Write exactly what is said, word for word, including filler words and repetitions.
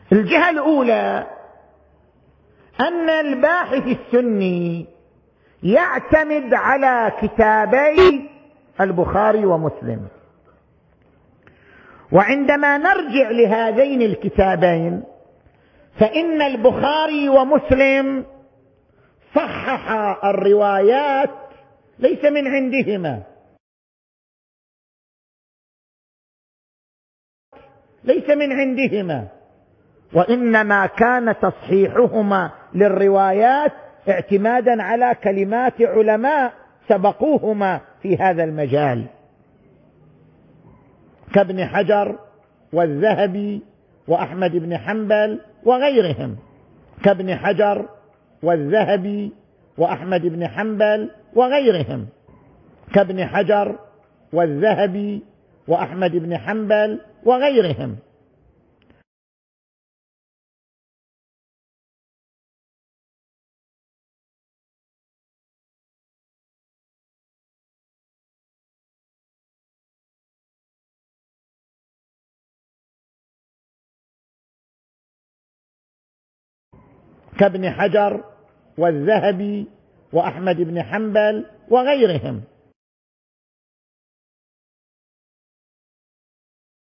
الجهة الأولى أن الباحث السني يعتمد على كتابي البخاري ومسلم، وعندما نرجع لهذين الكتابين فإن البخاري ومسلم صححا الروايات ليس من عندهما، ليس من عندهما وإنما كان تصحيحهما للروايات اعتمادا على كلمات علماء سبقوهما في هذا المجال كابن حجر والذهبي وأحمد بن حنبل وغيرهم، كابن حجر والذهبي وأحمد بن حنبل وغيرهم، كابن حجر والذهبي وأحمد بن حنبل وغيرهم. كابن حجر والذهبي وأحمد بن حنبل وغيرهم.